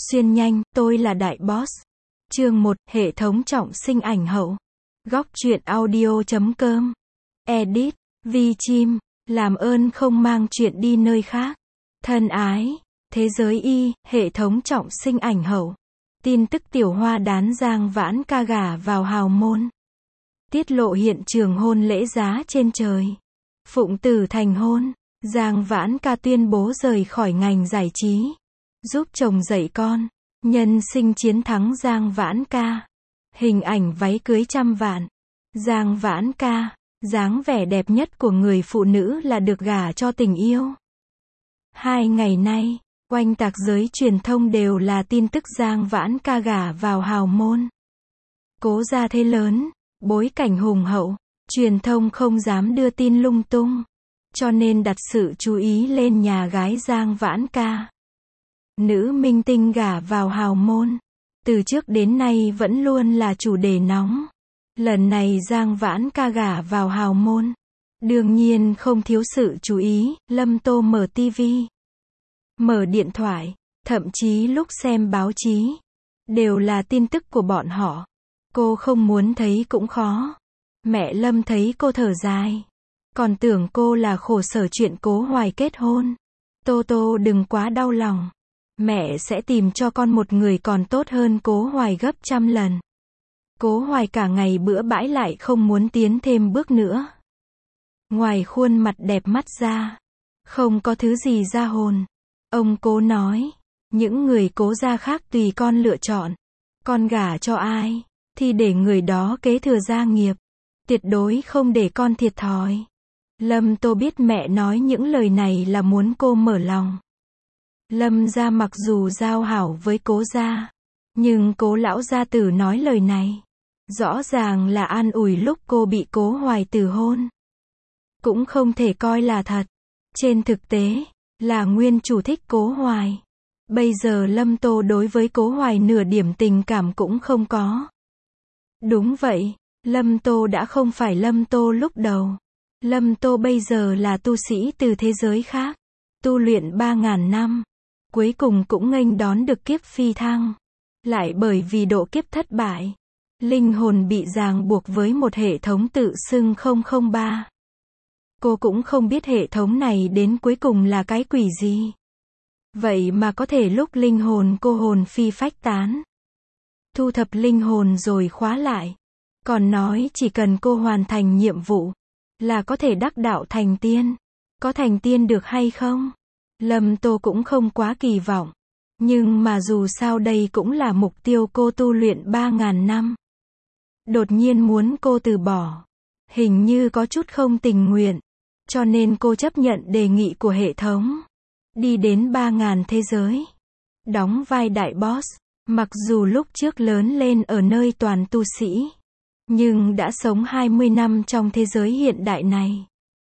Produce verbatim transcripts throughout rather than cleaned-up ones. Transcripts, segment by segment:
Xuyên nhanh, tôi là đại boss. Chương một, hệ thống trọng sinh ảnh hậu. Góc truyện audio chấm com. Edit, Vi Chim, làm ơn không mang chuyện đi nơi khác. Thân ái, thế giới y, hệ thống trọng sinh ảnh hậu. Tin tức tiểu hoa đán Giang Vãn Ca gả vào hào môn. Tiết lộ hiện trường hôn lễ giá trên trời. Phụng tử thành hôn. Giang Vãn Ca tuyên bố rời khỏi ngành giải trí. Giúp chồng dạy con. Nhân sinh chiến thắng Giang Vãn Ca. Hình ảnh váy cưới trăm vạn. Giang Vãn Ca, dáng vẻ đẹp nhất của người phụ nữ là được gả cho tình yêu. Hai ngày nay, oanh tạc giới truyền thông đều là tin tức Giang Vãn Ca gả vào hào môn. Cố gia thế lớn, bối cảnh hùng hậu, truyền thông không dám đưa tin lung tung, cho nên đặt sự chú ý lên nhà gái Giang Vãn Ca. Nữ minh tinh gả vào hào môn, từ trước đến nay vẫn luôn là chủ đề nóng. Lần này Giang Vãn Ca gả vào hào môn, đương nhiên không thiếu sự chú ý. Lâm Tô mở tivi, mở điện thoại, thậm chí lúc xem báo chí, đều là tin tức của bọn họ. Cô không muốn thấy cũng khó. Mẹ Lâm thấy cô thở dài, còn tưởng cô là khổ sở chuyện Cố Hoài kết hôn. Tô Tô đừng quá đau lòng. Mẹ sẽ tìm cho con một người còn tốt hơn Cố Hoài gấp trăm lần. Cố Hoài cả ngày bữa bãi lại không muốn tiến thêm bước nữa. Ngoài khuôn mặt đẹp mắt ra, không có thứ gì ra hồn. Ông Cố nói, những người Cố gia khác tùy con lựa chọn. Con gả cho ai, thì để người đó kế thừa gia nghiệp. Tuyệt đối không để con thiệt thòi. Lâm Tô biết mẹ nói những lời này là muốn cô mở lòng. Lâm gia mặc dù giao hảo với Cố gia, nhưng Cố lão gia tử nói lời này, rõ ràng là an ủi lúc cô bị Cố Hoài từ hôn. Cũng không thể coi là thật. Trên thực tế, là nguyên chủ thích Cố Hoài. Bây giờ Lâm Tô đối với Cố Hoài nửa điểm tình cảm cũng không có. Đúng vậy, Lâm Tô đã không phải Lâm Tô lúc đầu. Lâm Tô bây giờ là tu sĩ từ thế giới khác, tu luyện ba ngàn năm, cuối cùng cũng nghênh đón được kiếp phi thăng. Lại bởi vì độ kiếp thất bại, linh hồn bị ràng buộc với một hệ thống tự xưng không không ba. Cô cũng không biết hệ thống này đến cuối cùng là cái quỷ gì. Vậy mà có thể lúc linh hồn cô hồn phi phách tán, thu thập linh hồn rồi khóa lại. Còn nói chỉ cần cô hoàn thành nhiệm vụ, là có thể đắc đạo thành tiên. Có thành tiên được hay không? Lâm Tô cũng không quá kỳ vọng. Nhưng mà dù sao đây cũng là mục tiêu cô tu luyện ba ngàn năm. Đột nhiên muốn cô từ bỏ, hình như có chút không tình nguyện. Cho nên cô chấp nhận đề nghị của hệ thống. Đi đến ba ngàn thế giới, đóng vai đại boss. Mặc dù lúc trước lớn lên ở nơi toàn tu sĩ, nhưng đã sống hai mươi năm trong thế giới hiện đại này.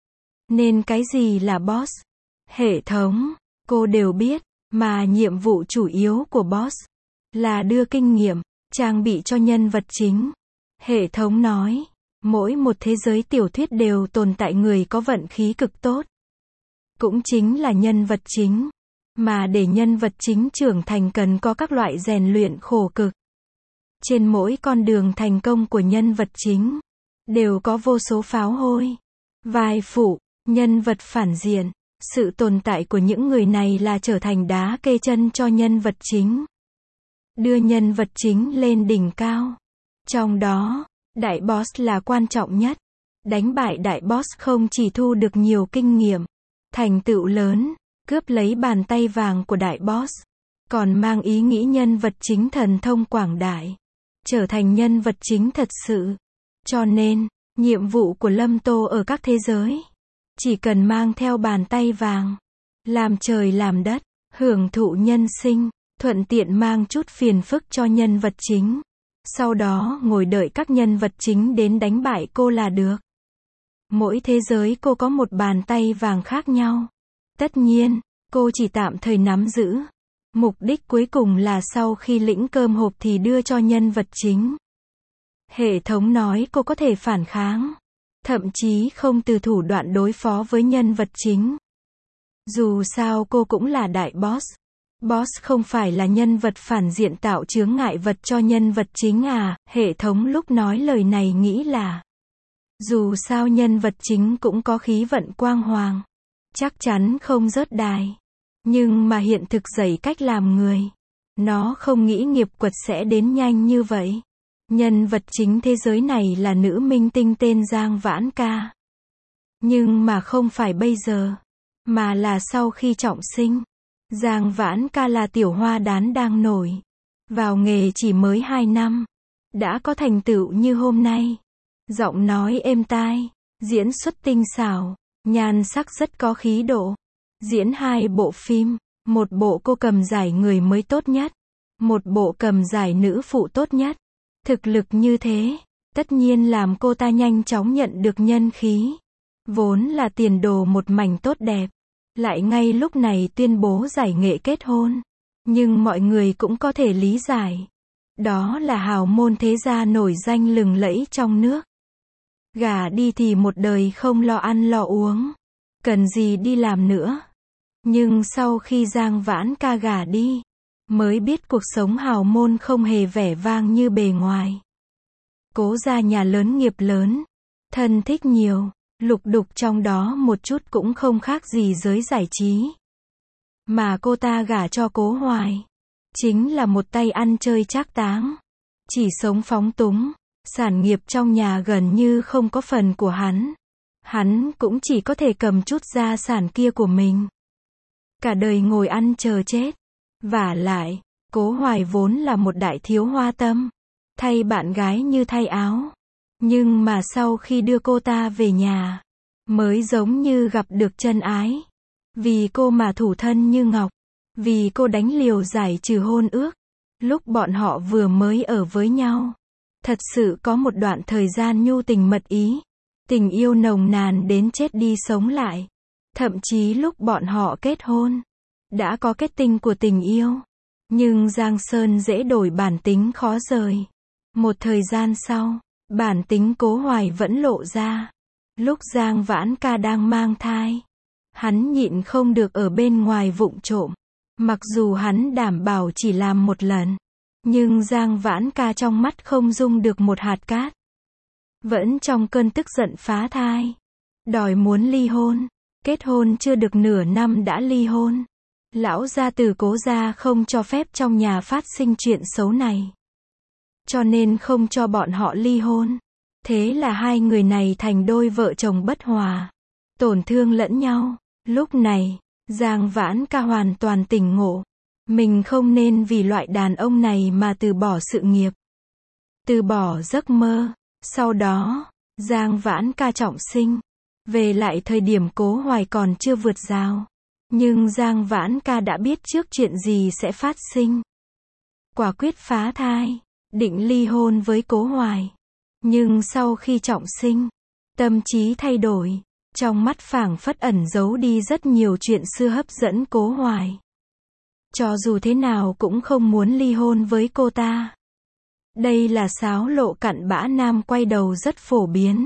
Nên cái gì là boss, hệ thống, cô đều biết. Mà nhiệm vụ chủ yếu của boss là đưa kinh nghiệm, trang bị cho nhân vật chính. Hệ thống nói, mỗi một thế giới tiểu thuyết đều tồn tại người có vận khí cực tốt. Cũng chính là nhân vật chính. Mà để nhân vật chính trưởng thành cần có các loại rèn luyện khổ cực. Trên mỗi con đường thành công của nhân vật chính, đều có vô số pháo hôi, vai phụ, nhân vật phản diện. Sự tồn tại của những người này là trở thành đá kê chân cho nhân vật chính. Đưa nhân vật chính lên đỉnh cao. Trong đó, đại boss là quan trọng nhất. Đánh bại đại boss không chỉ thu được nhiều kinh nghiệm, thành tựu lớn, cướp lấy bàn tay vàng của đại boss, còn mang ý nghĩ nhân vật chính thần thông quảng đại, trở thành nhân vật chính thật sự. Cho nên, nhiệm vụ của Lâm Tô ở các thế giới, chỉ cần mang theo bàn tay vàng, làm trời làm đất, hưởng thụ nhân sinh, thuận tiện mang chút phiền phức cho nhân vật chính. Sau đó ngồi đợi các nhân vật chính đến đánh bại cô là được. Mỗi thế giới cô có một bàn tay vàng khác nhau. Tất nhiên, cô chỉ tạm thời nắm giữ. Mục đích cuối cùng là sau khi lĩnh cơm hộp thì đưa cho nhân vật chính. Hệ thống nói cô có thể phản kháng, thậm chí không từ thủ đoạn đối phó với nhân vật chính. Dù sao cô cũng là đại boss. Boss không phải là nhân vật phản diện tạo chướng ngại vật cho nhân vật chính à, hệ thống lúc nói lời này nghĩ là dù sao nhân vật chính cũng có khí vận quang hoàng, chắc chắn không rớt đài. Nhưng mà hiện thực dạy cách làm người. Nó không nghĩ nghiệp quật sẽ đến nhanh như vậy. Nhân vật chính thế giới này là nữ minh tinh tên Giang Vãn Ca. Nhưng mà không phải bây giờ, mà là sau khi trọng sinh. Giang Vãn Ca là tiểu hoa đán đang nổi. Vào nghề chỉ mới hai năm, đã có thành tựu như hôm nay. Giọng nói êm tai, diễn xuất tinh xảo, nhan sắc rất có khí độ. Diễn hai bộ phim, một bộ cô cầm giải người mới tốt nhất, một bộ cầm giải nữ phụ tốt nhất. Thực lực như thế, tất nhiên làm cô ta nhanh chóng nhận được nhân khí. Vốn là tiền đồ một mảnh tốt đẹp, lại ngay lúc này tuyên bố giải nghệ kết hôn. Nhưng mọi người cũng có thể lý giải. Đó là hào môn thế gia nổi danh lừng lẫy trong nước. Gả đi thì một đời không lo ăn lo uống. Cần gì đi làm nữa. Nhưng sau khi Giang Vãn Ca gả đi, mới biết cuộc sống hào môn không hề vẻ vang như bề ngoài. Cố gia nhà lớn nghiệp lớn, thân thích nhiều, lục đục trong đó một chút cũng không khác gì giới giải trí. Mà cô ta gả cho Cố Hoài, chính là một tay ăn chơi trác táng, chỉ sống phóng túng, sản nghiệp trong nhà gần như không có phần của hắn. Hắn cũng chỉ có thể cầm chút gia sản kia của mình. Cả đời ngồi ăn chờ chết. Vả lại, Cố Hoài vốn là một đại thiếu hoa tâm, thay bạn gái như thay áo. Nhưng mà sau khi đưa cô ta về nhà, mới giống như gặp được chân ái. Vì cô mà thủ thân như ngọc, vì cô đánh liều giải trừ hôn ước. Lúc bọn họ vừa mới ở với nhau, thật sự có một đoạn thời gian nhu tình mật ý, tình yêu nồng nàn đến chết đi sống lại. Thậm chí lúc bọn họ kết hôn, đã có kết tinh của tình yêu. Nhưng Giang Sơn dễ đổi bản tính khó rời. Một thời gian sau, bản tính Cố Hoài vẫn lộ ra. Lúc Giang Vãn Ca đang mang thai, hắn nhịn không được ở bên ngoài vụng trộm. Mặc dù hắn đảm bảo chỉ làm một lần, nhưng Giang Vãn Ca trong mắt không dung được một hạt cát. Vẫn trong cơn tức giận phá thai, đòi muốn ly hôn. Kết hôn chưa được nửa năm đã ly hôn. Lão gia từ Cố gia không cho phép trong nhà phát sinh chuyện xấu này, cho nên không cho bọn họ ly hôn. Thế là hai người này thành đôi vợ chồng bất hòa, tổn thương lẫn nhau. Lúc này, Giang Vãn Ca hoàn toàn tỉnh ngộ. Mình không nên vì loại đàn ông này mà từ bỏ sự nghiệp, từ bỏ giấc mơ. Sau đó, Giang Vãn Ca trọng sinh. Về lại thời điểm Cố Hoài còn chưa vượt rào. Nhưng Giang Vãn Ca đã biết trước chuyện gì sẽ phát sinh. Quả quyết phá thai, định ly hôn với Cố Hoài. Nhưng sau khi trọng sinh, tâm trí thay đổi. Trong mắt phảng phất ẩn giấu đi rất nhiều chuyện xưa hấp dẫn Cố Hoài. Cho dù thế nào cũng không muốn ly hôn với cô ta. Đây là xáo lộ cặn bã nam quay đầu rất phổ biến.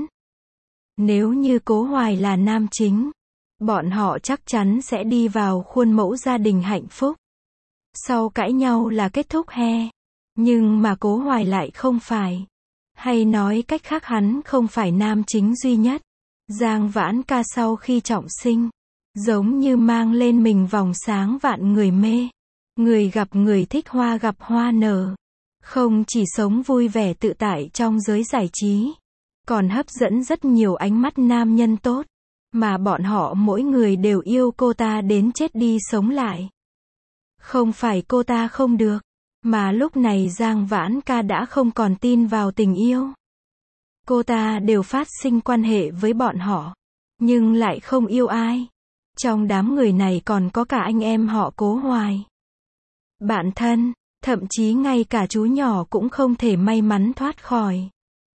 Nếu như Cố Hoài là nam chính, bọn họ chắc chắn sẽ đi vào khuôn mẫu gia đình hạnh phúc. Sau cãi nhau là kết thúc he. Nhưng mà Cố Hoài lại không phải. Hay nói cách khác hắn không phải nam chính duy nhất. Giang Vãn Ca sau khi trọng sinh, giống như mang lên mình vòng sáng vạn người mê. Người gặp người thích, hoa gặp hoa nở. Không chỉ sống vui vẻ tự tại trong giới giải trí, còn hấp dẫn rất nhiều ánh mắt nam nhân tốt. Mà bọn họ mỗi người đều yêu cô ta đến chết đi sống lại. Không phải cô ta không được, mà lúc này Giang Vãn Ca đã không còn tin vào tình yêu. Cô ta đều phát sinh quan hệ với bọn họ, nhưng lại không yêu ai. Trong đám người này còn có cả anh em họ Cố Hoài, bạn thân, thậm chí ngay cả chú nhỏ cũng không thể may mắn thoát khỏi.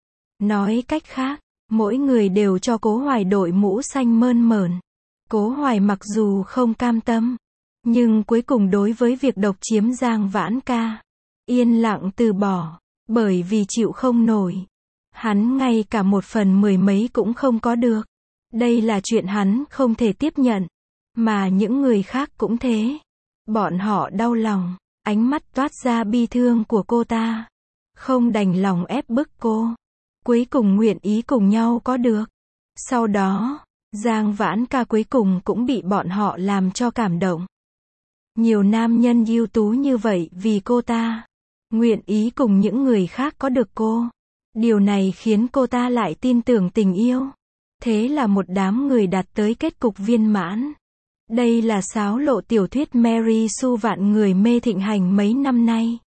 Nói cách khác, mỗi người đều cho Cố Hoài đội mũ xanh mơn mởn. Cố Hoài mặc dù không cam tâm, nhưng cuối cùng đối với việc độc chiếm Giang Vãn Ca, yên lặng từ bỏ, bởi vì chịu không nổi. Hắn ngay cả một phần mười mấy cũng không có được. Đây là chuyện hắn không thể tiếp nhận, mà những người khác cũng thế. Bọn họ đau lòng, ánh mắt toát ra bi thương của cô ta. Không đành lòng ép bức cô. Cuối cùng nguyện ý cùng nhau có được. Sau đó, Giang Vãn Ca cuối cùng cũng bị bọn họ làm cho cảm động. Nhiều nam nhân ưu tú như vậy vì cô ta. Nguyện ý cùng những người khác có được cô. Điều này khiến cô ta lại tin tưởng tình yêu. Thế là một đám người đạt tới kết cục viên mãn. Đây là xáo lộ tiểu thuyết Mary Sue vạn người mê thịnh hành mấy năm nay.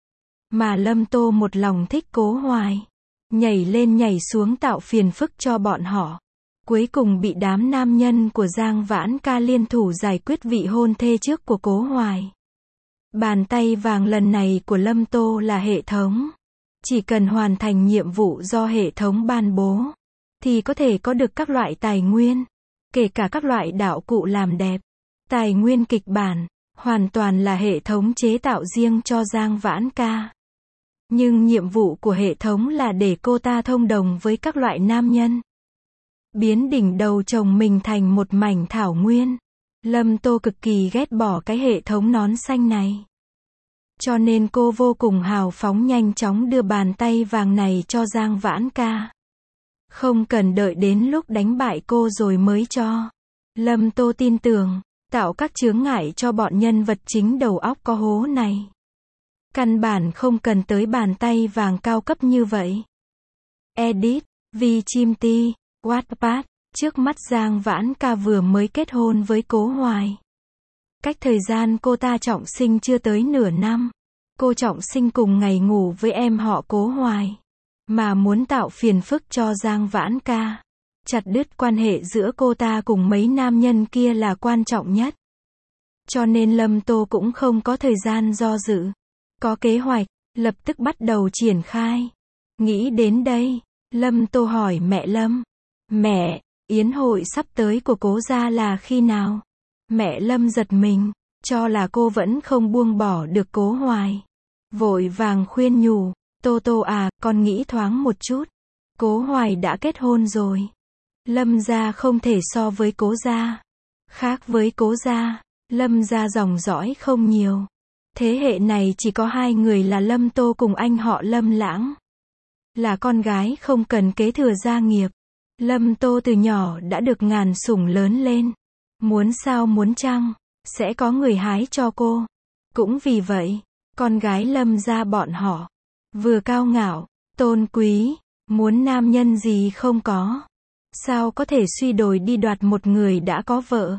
Mà Lâm Tô một lòng thích Cố Hoài. Nhảy lên nhảy xuống tạo phiền phức cho bọn họ. Cuối cùng bị đám nam nhân của Giang Vãn Ca liên thủ giải quyết vị hôn thê trước của Cố Hoài. Bàn tay vàng lần này của Lâm Tô là hệ thống. Chỉ cần hoàn thành nhiệm vụ do hệ thống ban bố, thì có thể có được các loại tài nguyên, kể cả các loại đạo cụ làm đẹp. Tài nguyên kịch bản, hoàn toàn là hệ thống chế tạo riêng cho Giang Vãn Ca. Nhưng nhiệm vụ của hệ thống là để cô ta thông đồng với các loại nam nhân. Biến đỉnh đầu chồng mình thành một mảnh thảo nguyên. Lâm Tô cực kỳ ghét bỏ cái hệ thống nón xanh này. Cho nên cô vô cùng hào phóng nhanh chóng đưa bàn tay vàng này cho Giang Vãn Ca. Không cần đợi đến lúc đánh bại cô rồi mới cho. Lâm Tô tin tưởng, tạo các chướng ngại cho bọn nhân vật chính đầu óc có hố này. Căn bản không cần tới bàn tay vàng cao cấp như vậy. Edit, Vichimti, Wattpad, trước mắt Giang Vãn Ca vừa mới kết hôn với Cố Hoài. Cách thời gian cô ta trọng sinh chưa tới nửa năm. Cô trọng sinh cùng ngày ngủ với em họ Cố Hoài. Mà muốn tạo phiền phức cho Giang Vãn Ca. Chặt đứt quan hệ giữa cô ta cùng mấy nam nhân kia là quan trọng nhất. Cho nên Lâm Tô cũng không có thời gian do dự. Có kế hoạch, lập tức bắt đầu triển khai. Nghĩ đến đây, Lâm Tô hỏi mẹ Lâm. Mẹ, yến hội sắp tới của Cố gia là khi nào? Mẹ Lâm giật mình, cho là cô vẫn không buông bỏ được Cố Hoài. Vội vàng khuyên nhủ, Tô Tô à, con nghĩ thoáng một chút. Cố Hoài đã kết hôn rồi. Lâm gia không thể so với Cố gia. Khác với Cố gia, Lâm gia dòng dõi không nhiều. Thế hệ này chỉ có hai người là Lâm Tô cùng anh họ Lâm Lãng. Là con gái không cần kế thừa gia nghiệp. Lâm Tô từ nhỏ đã được ngàn sủng lớn lên. Muốn sao muốn chăng, sẽ có người hái cho cô. Cũng vì vậy, con gái Lâm gia bọn họ, vừa cao ngạo, tôn quý, muốn nam nhân gì không có. Sao có thể suy đồi đi đoạt một người đã có vợ.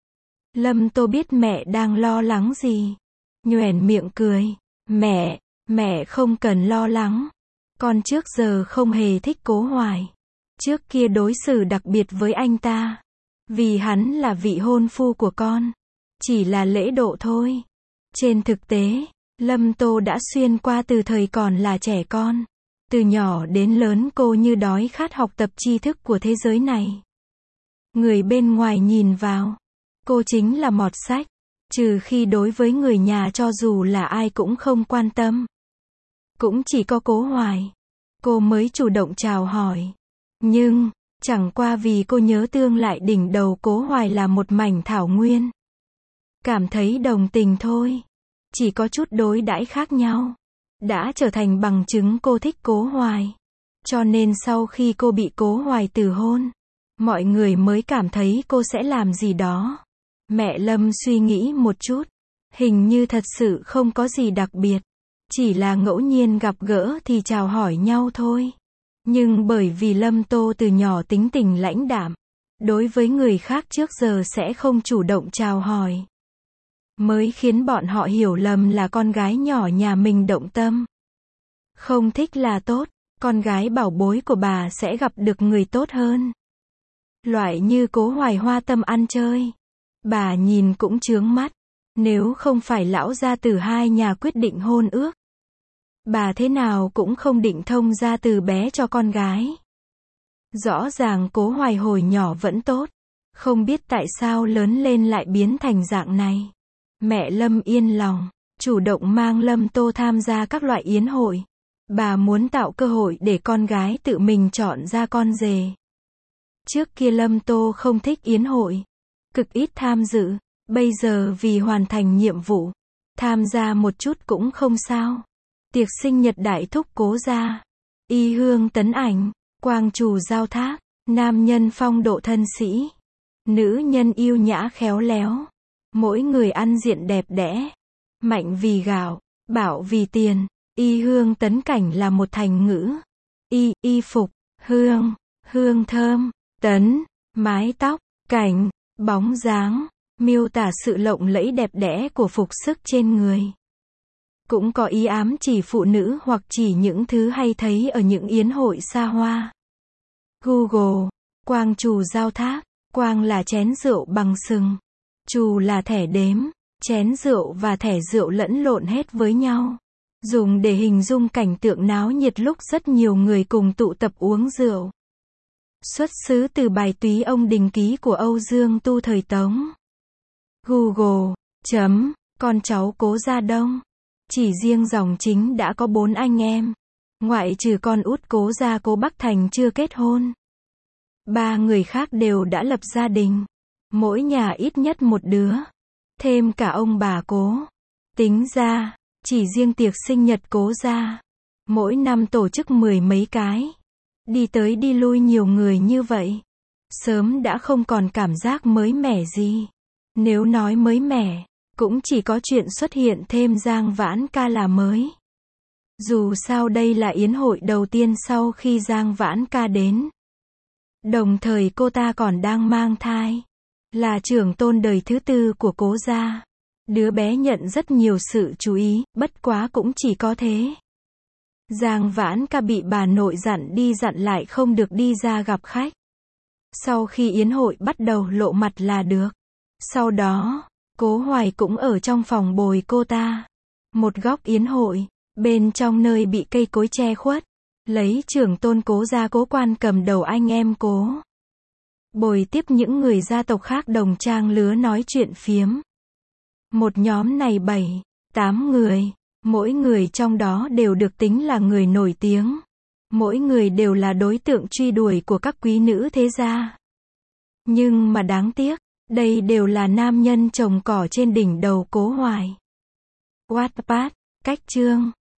Lâm Tô biết mẹ đang lo lắng gì. Nhoẻn miệng cười. Mẹ, mẹ không cần lo lắng. Con trước giờ không hề thích Cố Hoài. Trước kia đối xử đặc biệt với anh ta. Vì hắn là vị hôn phu của con. Chỉ là lễ độ thôi. Trên thực tế, Lâm Tô đã xuyên qua từ thời còn là trẻ con. Từ nhỏ đến lớn cô như đói khát học tập tri thức của thế giới này. Người bên ngoài nhìn vào, cô chính là mọt sách. Trừ khi đối với người nhà cho dù là ai cũng không quan tâm. Cũng chỉ có Cố Hoài. Cô mới chủ động chào hỏi. Nhưng, chẳng qua vì cô nhớ tương lại đỉnh đầu Cố Hoài là một mảnh thảo nguyên. Cảm thấy đồng tình thôi. Chỉ có chút đối đãi khác nhau. Đã trở thành bằng chứng cô thích Cố Hoài. Cho nên sau khi cô bị Cố Hoài từ hôn, mọi người mới cảm thấy cô sẽ làm gì đó. Mẹ Lâm suy nghĩ một chút. Hình như thật sự không có gì đặc biệt. Chỉ là ngẫu nhiên gặp gỡ thì chào hỏi nhau thôi. Nhưng bởi vì Lâm Tô từ nhỏ tính tình lãnh đạm, đối với người khác trước giờ sẽ không chủ động chào hỏi. Mới khiến bọn họ hiểu lầm là con gái nhỏ nhà mình động tâm. Không thích là tốt, con gái bảo bối của bà sẽ gặp được người tốt hơn. Loại như Cố Hoài hoa tâm ăn chơi. Bà nhìn cũng chướng mắt. Nếu không phải lão gia tử hai nhà quyết định hôn ước, bà thế nào cũng không định thông gia từ bé cho con gái. Rõ ràng Cố Hoài hồi nhỏ vẫn tốt. Không biết tại sao lớn lên lại biến thành dạng này. Mẹ Lâm yên lòng, chủ động mang Lâm Tô tham gia các loại yến hội. Bà muốn tạo cơ hội để con gái tự mình chọn ra con rể. Trước kia Lâm Tô không thích yến hội. Cực ít tham dự. Bây giờ vì hoàn thành nhiệm vụ, tham gia một chút cũng không sao. Tiệc sinh nhật đại thúc Cố gia. Y hương tấn ảnh, quang trù giao thác, nam nhân phong độ thân sĩ, nữ nhân yêu nhã khéo léo. Mỗi người ăn diện đẹp đẽ. Mạnh vì gạo, bảo vì tiền. Y hương tấn cảnh là một thành ngữ. Y, y phục, hương, hương thơm, tấn, mái tóc, cảnh, bóng dáng, miêu tả sự lộng lẫy đẹp đẽ của phục sức trên người. Cũng có ý ám chỉ phụ nữ hoặc chỉ những thứ hay thấy ở những yến hội xa hoa. Google, quang trù giao thác, quang là chén rượu bằng sừng, trù là thẻ đếm, chén rượu và thẻ rượu lẫn lộn hết với nhau. Dùng để hình dung cảnh tượng náo nhiệt lúc rất nhiều người cùng tụ tập uống rượu. Xuất xứ từ bài Túy Ông Đình Ký của Âu Dương Tu thời Tống. Google, chấm, con cháu Cố Gia Đông. Chỉ riêng dòng chính đã có bốn anh em. Ngoại trừ con út Cố Gia Cố Bắc Thành chưa kết hôn. Ba người khác đều đã lập gia đình. Mỗi nhà ít nhất một đứa. Thêm cả ông bà Cố. Tính ra, chỉ riêng tiệc sinh nhật Cố gia, mỗi năm tổ chức mười mấy cái. Đi tới đi lui nhiều người như vậy. Sớm đã không còn cảm giác mới mẻ gì. Nếu nói mới mẻ, cũng chỉ có chuyện xuất hiện thêm Giang Vãn Ca là mới. Dù sao đây là yến hội đầu tiên sau khi Giang Vãn Ca đến. Đồng thời cô ta còn đang mang thai. Là trưởng tôn đời thứ tư của Cố gia. Đứa bé nhận rất nhiều sự chú ý, bất quá cũng chỉ có thế. Giang Vãn Ca bị bà nội dặn đi dặn lại không được đi ra gặp khách. Sau khi yến hội bắt đầu lộ mặt là được. Sau đó, Cố Hoài cũng ở trong phòng bồi cô ta. Một góc yến hội, bên trong nơi bị cây cối che khuất. Lấy trưởng tôn Cố gia Cố Quan cầm đầu anh em Cố. Bồi tiếp những người gia tộc khác đồng trang lứa nói chuyện phiếm. Một nhóm này bảy, tám người, mỗi người trong đó đều được tính là người nổi tiếng. Mỗi người đều là đối tượng truy đuổi của các quý nữ thế gia. Nhưng mà đáng tiếc, đây đều là nam nhân trồng cỏ trên đỉnh đầu Cố Hoài. Wattpad, cách chương